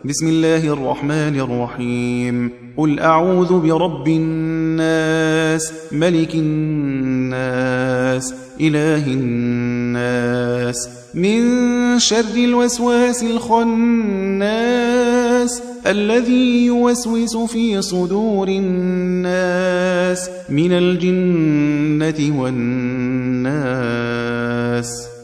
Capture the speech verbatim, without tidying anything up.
بسم الله الرحمن الرحيم قل أعوذ برب الناس ملك الناس إله الناس من شر الوسواس الخناس الذي يوسوس في صدور الناس من الجنة والناس.